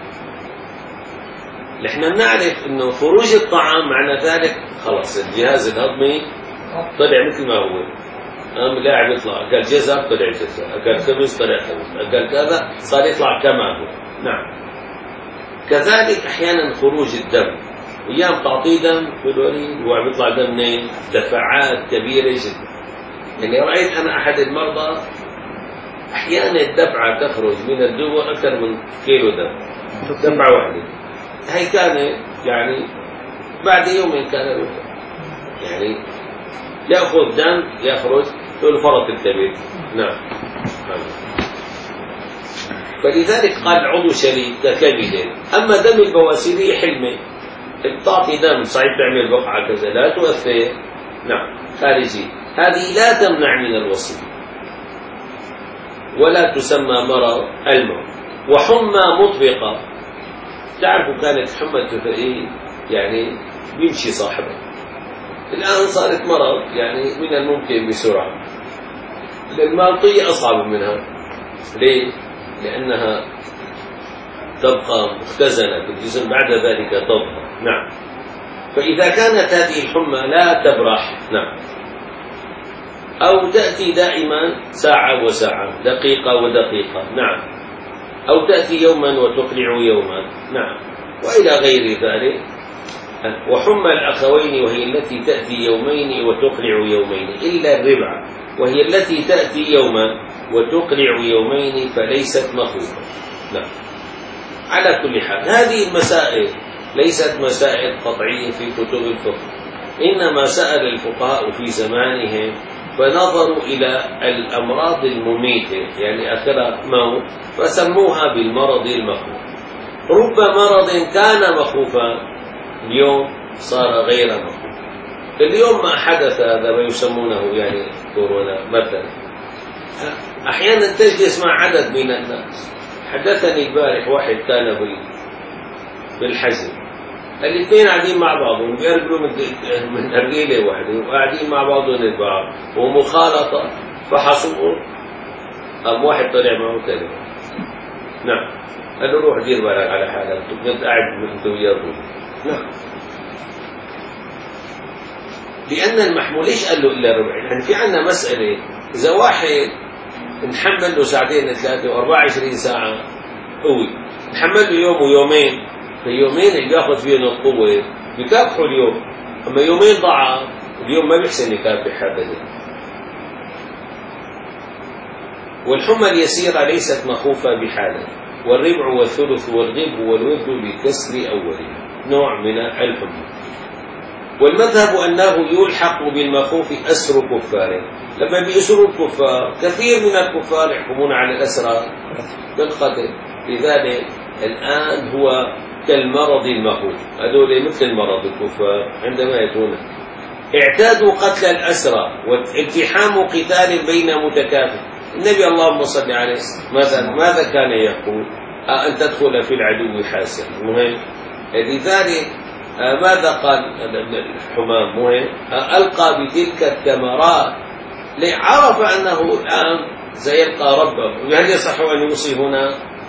نحن نعرف أنه خروج الطعام معنى ذلك خلاص الجهاز الهضمي طلع مثل ما هو، قام لاعب يطلع أكل جزر طلع جزر، أكل خبز طلع خبز، أكل كذا صار يطلع كما هو. نعم كذلك أحيانا خروج الدم، أيام تعطيه دم في الوريد وعم يطلع دم منين؟ دفعات كبيرة جدا. يعني رأيت أنا أحد المرضى أحيانا الدفعة تخرج من الدبر أكثر من كيلو دم، دفعة واحدة. هي كان يعني بعد يومين كان يوفى. يعني يأخذ دم يخرج في الفرط الكبير. نعم. فلذلك قال عضو شريك ككبد. أما دم البواسير حلمة، بتعطي دم صحيح تعمل بقعة كذا لا تؤثر. نعم خارجي، هذه لا تمنع من الوصول ولا تسمى مرض الموت. وحمى مطبقة، تعرفوا كانت حمى التفائيل يعني بيمشي صاحبها، الآن صارت مرض يعني من الممكن بسرعة. المالطية أصعب منها. ليه؟ لأنها تبقى مختزنة في الجسم بعد ذلك تظهر. نعم. فإذا كانت هذه الحمى لا تبرح نعم أو تأتي دائما ساعة وساعة دقيقة ودقيقة نعم أو تأتي يوما وتقلع يوما نعم وإلى غير ذلك. وحمى الأخوين وهي التي تأتي يومين وتقلع يومين إلا الربع وهي التي تأتي يوما وتقلع يومين فليست مخوفة. نعم. على كل حال هذه المسائل ليست مسائل قطعية في كتب الفقه، إنما سأل الفقهاء في زمانهم فنظروا إلى الأمراض المميتة يعني أثر موت فسموها بالمرض المخوف. رب مرض كان مخوفا اليوم صار غير مخوف. اليوم ما حدث هذا ما يسمونه يعني كورونا مثلا، أحيانا تجلس مع عدد من الناس. حدثني البارح واحد كان بالحزم، الاثنين قاعدين مع بعضهم بيرجلوا من أرجيلة واحدة وقاعدين مع بعضهم البعض ومخالطة فحصوه. قام واحد طلع معه كلمة نعم قال له روح دير بالك على حالك كنت قاعد انت وياه. نعم. لأن المحمول ليش قال له إلا ربع؟ يعني في عندنا مسألة إذا واحد نحمل له ساعتين ثلاثة وأربعة وعشرين ساعة قوي، نحمل له يوم ويومين، في يومين اللي بياخذ فيهم القوة بيكافحوا اليوم، أما يومين ضعف اليوم ما بيحسن يكافح هذا. والحمى اليسيرة ليست مخوفة بحالة، والربع والثلث والغب والود بكسر أوله نوع من الحمى. والمذهب أنه يلحق بالمخوف أسر كفار، لما بيأسروا الكفار كثير من الكفار يحكمون على الأسرى بالقتل. لذلك الآن هو كالمرض المخوف، هذول مثل مرض الكفار عندما يأتون اعتادوا قتل الأسرى والتحام قتال بين متكافئ. النبي اللهم صل عليه ماذا ماذا كان يقول؟ أن تدخل في العدو حاسر مهم. لذلك ماذا قال الحمام مهم؟ ألقى بتلك الثمرات لعرف أنه الآن سيلقى ربه. هل يصح أن يوصي هنا؟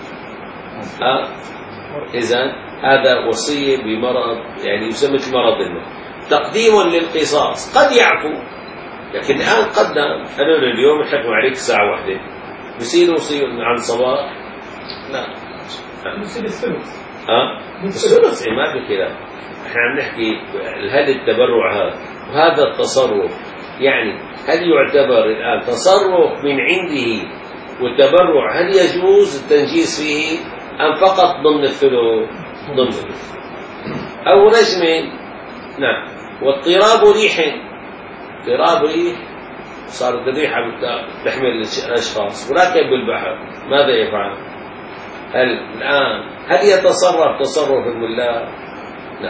إذن هذا وصية بمرض يعني يسمى مرض الموت، تقديم للقصاص. قد يعفو لكن الآن قدم أنا اليوم الحكم عليك ساعة واحدة بصير وصي عن صباح لا بصير الثلث ها الثلث ما في كده. احنا عم نحكي هل التبرع هذا وهذا التصرف يعني هل يعتبر الآن تصرف من عنده والتبرع هل يجوز التنجيز فيه أم فقط ضمن الثلث ضمن الثلث أو رجم؟ نعم. واضطراب ريح، اضطراب ريح صارت الريحة تحمل الأشخاص وراكب بالبحر ماذا يفعل؟ هل الآن هل يتصرف تصرف الملاك؟ لا.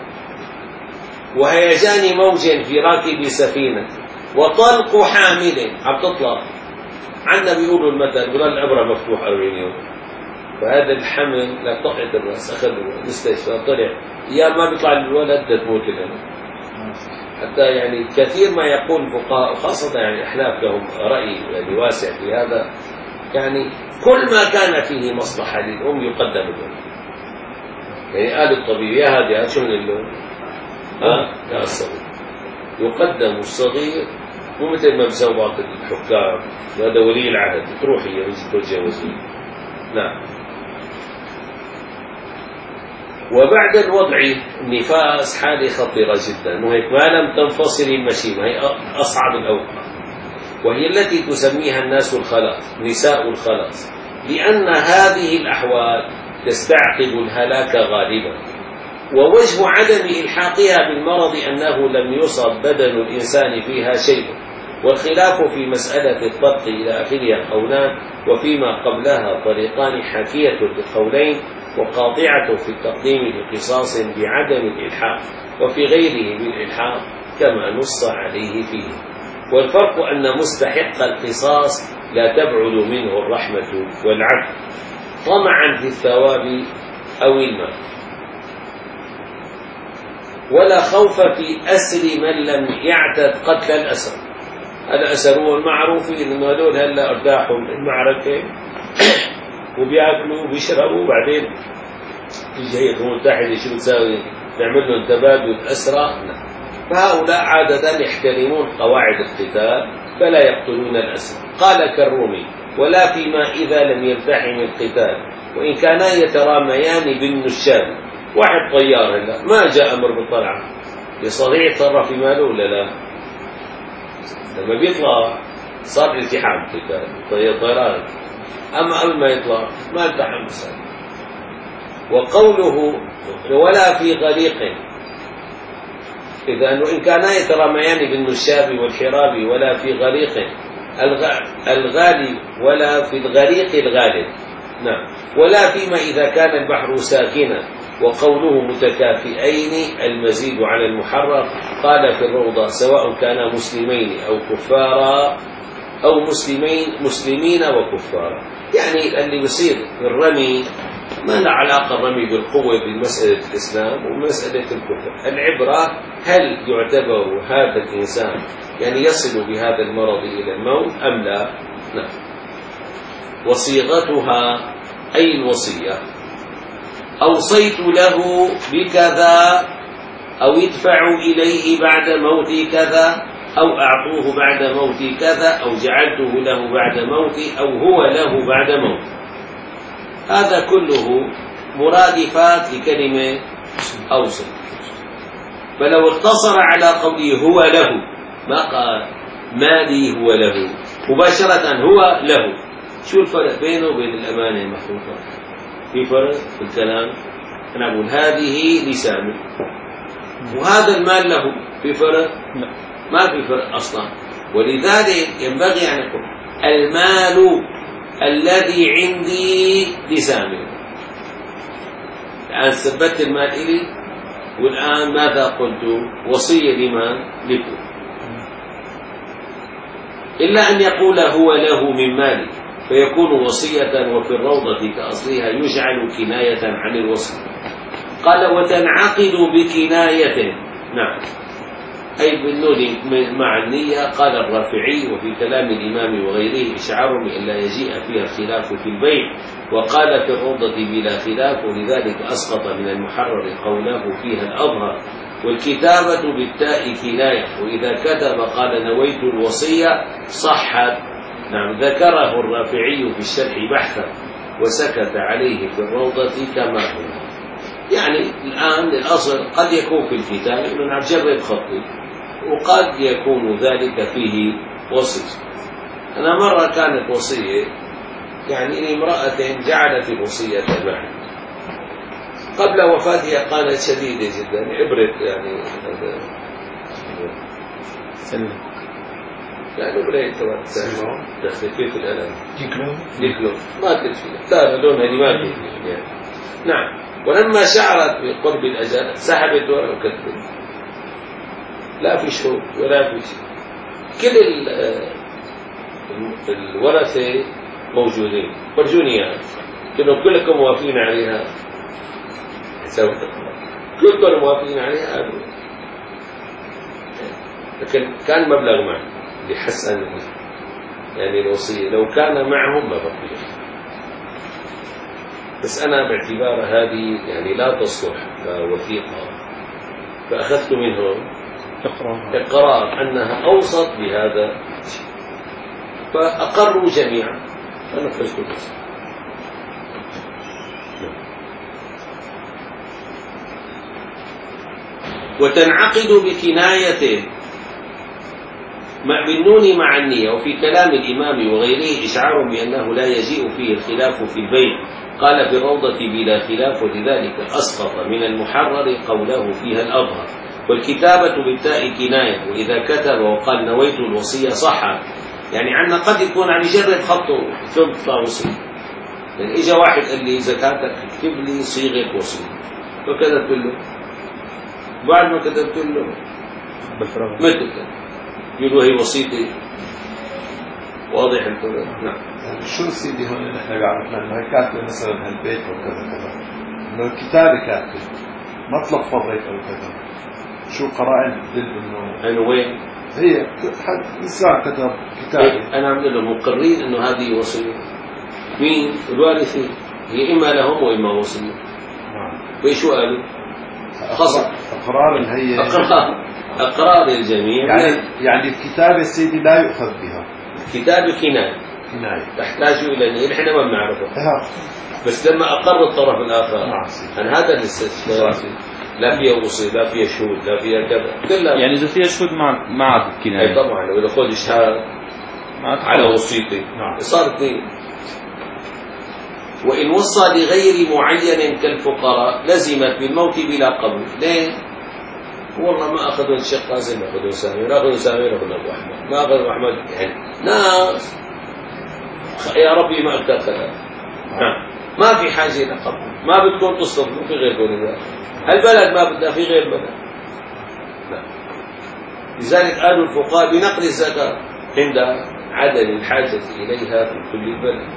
وهيجان موج في راكب سفينة وطلق حامل عم تطلق عنا بيقولوا المثل بيقولوا الأبرة مفتوح أربعين يوم فهذا الحمل لا طقت الراس، أخذ المستشفى طلع يا ما بيطلع الولد تموت الأم. حتى يعني كثير ما يقول الفقهاء خاصة يعني أحناف لهم رأي يعني واسع في هذا، يعني كل ما كان فيه مصلحة للأم يقدم الأم. يعني قال الطبيب يا هذه شو من اللون؟ ها يا الصغير يقدم الصغير، مو مثل ما بسووا بعض الحكام هذا ولي العهد تروحي يا تتجوزي. نعم. وبعد الوضع النفاس حالة خطيرة جدا، انه هيك ما لم تنفصل المشيمة، هي أصعب الأوقات، وهي التي تسميها الناس الخلاص، نساء الخلاص، لأن هذه الأحوال تستعقب الهلاك غالبا. ووجه عدم إلحاقها بالمرض أنه لم يصب بدن الإنسان فيها شيء، والخلاف في مسألة الطبق إلى آخرها قولان، وفيما قبلها طريقان حاكية للقولين، وقاطعة في التقديم لقصاص بعدم الإلحاق، وفي غيره بالإلحاق كما نص عليه فيه. والفرق أن مستحق القصاص لا تبعد منه الرحمة والعدل طمعا في الثواب أو المال، ولا خوف في أسر من لم يعتد قتل الأسر. الأسر هو المعروفين إنه هذول هلا ارتاحوا من المعركة وبياكلوا وبيشربوا، وبعدين يجي هيك المتحدة شو بتساوي؟ تعمل لهم تبادل أسرى. فهؤلاء عادة يحترمون قواعد القتال فلا يقتلون الأسرى. قال كالرومي: ولا فيما إذا لم يلتحم القتال وإن كانا يتراميان بالنشاب. واحد طيار هلا ما جاء أمر بالطلعة، يستطيع يتصرف في ماله ولا لا؟ لما بيطلع صار التحام قتال طيران، أما قبل ما يطلع ما التحم مسألة. وقوله ولا في غريق، إذا أنه إن كانا يتراميان بالنشاب والحراب ولا في غريق الغالي ولا في الغريق الغالب. نعم. ولا فيما إذا كان البحر ساكنا. وقوله متكافئين المزيد على المحرر. قال في الروضة: سواء كان مسلمين أو كفارا أو مسلمين مسلمين وكفارا. يعني اللي يصير الرمي ما له علاقة الرمي بالقوة بمسألة الإسلام ومسألة الكفر. العبرة هل يعتبر هذا الإنسان يعني يصل بهذا المرض إلى الموت أم لا؟ نعم. وصيغتها أي الوصية: أوصيت له بكذا، أو ادفعوا إليه بعد موتي كذا، أو أعطوه بعد موتي كذا، أو جعلته له بعد موتي، أو هو له بعد موتي. هذا كله مرادفات لكلمة أوصي. فلو اقتصر على قوله هو له، ما قال مالي هو له مباشرة، هو له. شو الفرق بينه وبين الأمانة المخلوقة؟ في فرق في الكلام. أنا أقول هذه لسامي وهذا المال له، في فرق؟ ما في فرق أصلا. ولذلك ينبغي أن يقول المال الذي عندي لسامي. الآن ثبت المال إلي، والآن ماذا قلت؟ وصية لمن؟ لكم. إلا أن يقول هو له من مالي فيكون وصية، وفي الروضة كأصلها يجعل كناية عن الوصية. قال: وتنعقد بكناية. نعم، أي بالنون مع النية. قال الرافعي: وفي كلام الإمام وغيره إشعار إلا يجيء فيها خلاف في البيع. وقال في الروضة بلا خلاف، ولذلك أسقط من المحرر قوله فيها الأظهر. والكتابة بالتاء كناية، وإذا كتب قال نويت الوصية صحت. نعم، ذكره الرافعي في الشرح بحثا وسكت عليه في الروضة كما هو. يعني الآن الأصل قد يكون في الكتاب إنه نعم جرب خطي، وقد يكون ذلك فيه وصية. أنا مرة كانت وصية يعني امرأة جعلت الوصية معي قبل وفاتها، قالت شديدة جدا، عبرت يعني سنة يعني بريت تخفيف الألم ديكلو ديكلو ما تلفي لا لونها دي ما تلفي يعني. نعم. ولما شعرت بقرب الأجل سحبت ورقة وكتبت، لا في شهود ولا في شيء. كل الورثة موجودين، فرجوني يعني كلهم كلكم موافقين عليها سوت كلكم موافقين عليها قالوا، لكن كان مبلغ معه اللي حس أن يعني الوصية لو كان معهم ما بقي. بس أنا باعتبار هذه يعني لا تصلح كوثيقة فأخذت منهم إقرار أنها أوصت بهذا فأقروا جميعا فنفذت الوصية. وتنعقد بكناية بالنون مع النية. وفي كلام الإمام وغيره إشعار بأنه لا يجيء فيه الخلاف في البيع. قال في الروضة بلا خلاف، ولذلك أسقط من المحرر قوله فيها الأظهر. والكتابة بالتاء كناية، وإذا كتب وقال نويت الوصية صح. يعني عندنا قد يكون عم يجرب خطه ثم تطلع وصية. يعني إجا واحد قال لي زكاتك اكتب لي صيغة وصية، فكتبت له، بعد ما كتبت له مثل يقولوا هي وصيتي واضح الكلام. نعم. يعني شو سيدي هون نحن عرفنا انه هي كاتبه مثلا هالبيت وكذا كذا، انه الكتابه كاتبه ما تلفظ هيك او كذا، شو قرائن تدل انه انه وين؟ هي حد انسان كتب كتابه. إيه؟ انا عم لهم مقرين انه هذه وصيه. مين؟ الوارثين، هي اما لهم واما وصيه. نعم. وشو قالوا؟ خاصة اقرار هي اقرار اقرار الجميع. يعني يعني الكتابه سيدي لا يؤخذ بها. كتابه كنايه كنايه تحتاج الى نية، نحن ما بنعرفها. اه. بس لما اقر الطرف الاخر نعم. عن هذا الاستشهاد لا فيها وصي لا فيها شهود لا فيها كذا كلها. يعني اذا فيها شهود ما ما عاد كنايه. اي طبعا لو اخذ اشهاد على وصيتي نعم. صار اثنين. وإن وصى لغير معين كالفقراء لزمت بالموت بلا قبول. ليه؟ والله ما أخذوا الشيخ قاسم أخذوا سامي، أخذوا سامي أخذوا أبو أحمد، ما أخذوا أحمد يعني ناس يا ربي ما أكتب كذا. نعم. ما في حاجة إلى قبول، ما بدكم تصرفوا في غير بلد، البلد ما بدها في غير بلد. نعم. لذلك قالوا الفقهاء بنقل الزكاة عند عدم الحاجة إليها في كل بلد،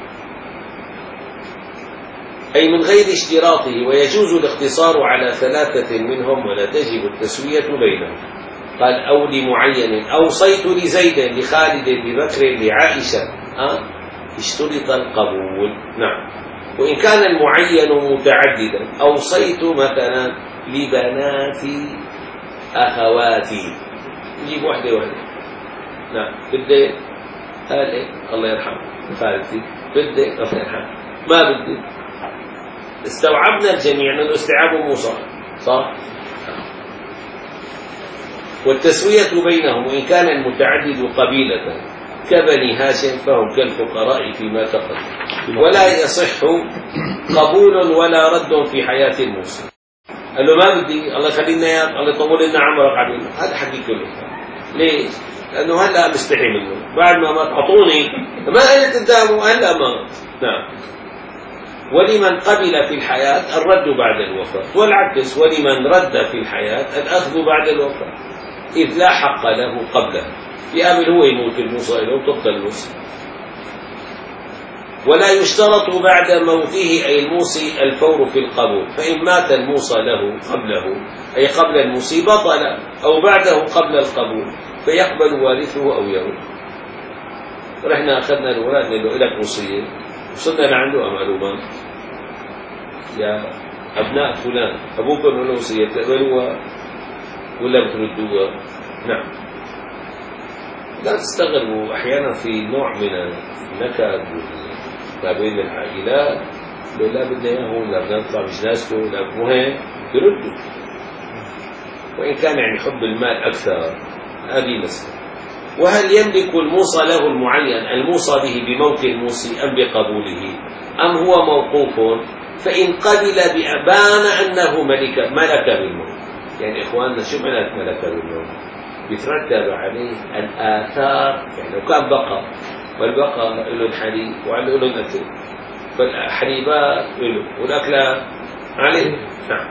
أي من غير اشتراطه، ويجوز الاقتصار على ثلاثة منهم ولا تجب التسوية بينهم. قال أو لمعين، أوصيت لزيد لخالد لبكر لعائشة، أه؟ اشترط القبول. نعم. وإن كان المعين متعددا، أوصيت مثلا لبنات أخواتي، نجيب واحدة واحدة. نعم. بدي قال إيه الله يرحمه خالتي، بدي الله يرحمه، ما بدي. استوعبنا الجميع أن الاستيعاب مو صح صح. والتسوية بينهم وإن كان المتعدد قبيلة كبني هاشم فهم كالفقراء فيما تقدم، ولا يصح قبول ولا رد في حياة الموصي. قال له ما بدي الله يخلينا اياك، الله يطول لنا عمرك عبيد، هذا حكي كله. ليش؟ لأنه هلا مستحي منه، بعد ما مات أعطوني ما قلت قدامه هلا مات. نعم. ولمن قبل في الحياة الرد بعد الوفاة، والعكس ولمن رد في الحياة الأخذ بعد الوفاة، إذ لا حق له قبلها. يقابل هو يموت الموصى له وتبطل الوصية. ولا يشترط بعد موته أي الموصي الفور في القبول، فإن مات الموصى له قبله أي قبل الموصي بطل، أو بعده قبل القبول فيقبل وارثه أو يرد. رحنا أخذنا الولاد نقول لك وصية، وصلنا لعنده معلومات يا أبناء فلان أبوكم ولا وصية تقبلوها ولا بتردوها؟ نعم. لا تستغربوا أحيانا في نوع من النكد ما بين العائلات، لا بدنا إياه لا بدنا نطلع بجنازته لا مهم يردوا، وإن كان يعني حب المال أكثر هذه مسألة. وهل يملك الموصى له المعين الموصى به بموت الموصي أم بقبوله، أم هو موقوف؟ فإن قبل بأبان أنه ملك ملك بالموت. يعني إخواننا شو معنى ملك بالموت؟ يترتب عليه الآثار، يعني لو كان بقر والبقر له الحليب وعليه له الأكل، فالحليبات له والأكلات عليه. نعم.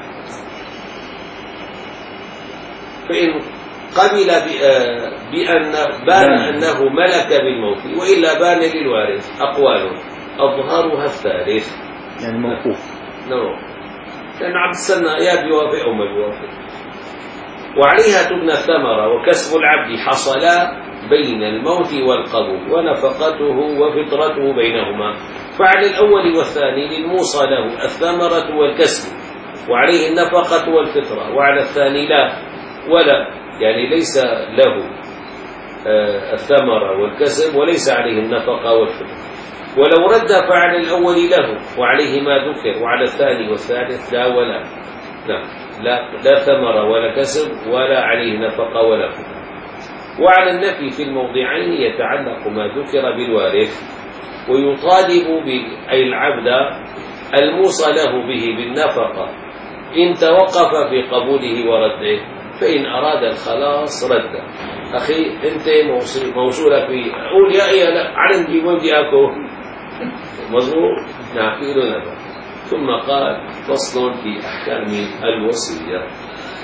فإن قبل بأن بان أنه ملك بالموت وإلا بان للوارث أقوال. أظهرها الثالث. يعني موقوف. نعم. كان عبد السنة يا بيوافق أو ما بيوافق. وعليها تبنى الثمرة وكسب العبد حصلا بين الموت والقبول ونفقته وفطرته بينهما. فعلى الأول والثاني للموصى له الثمرة والكسب وعليه النفقة والفطرة، وعلى الثاني لا ولا، يعني ليس له الثمرة والكسب وليس عليه النفقة والفطرة. ولو رد فعلى الأول له وعليه ما ذكر، وعلى الثاني والثالث لا ولا لا لا, لا ثمرة ولا كسب ولا عليه نفقة ولا فطرة. وعلى النفي في الموضعين يتعلق ما ذكر بالوارث، ويطالب أي العبد الموصى له به بالنفقة إن توقف في قبوله ورده، فإن أراد الخلاص رده. أخي أنت موصولة في أقول يا إيه لا عندي ودي أكو مظبوط نعفير نفق. ثم قال فصل في أحكام الوصية.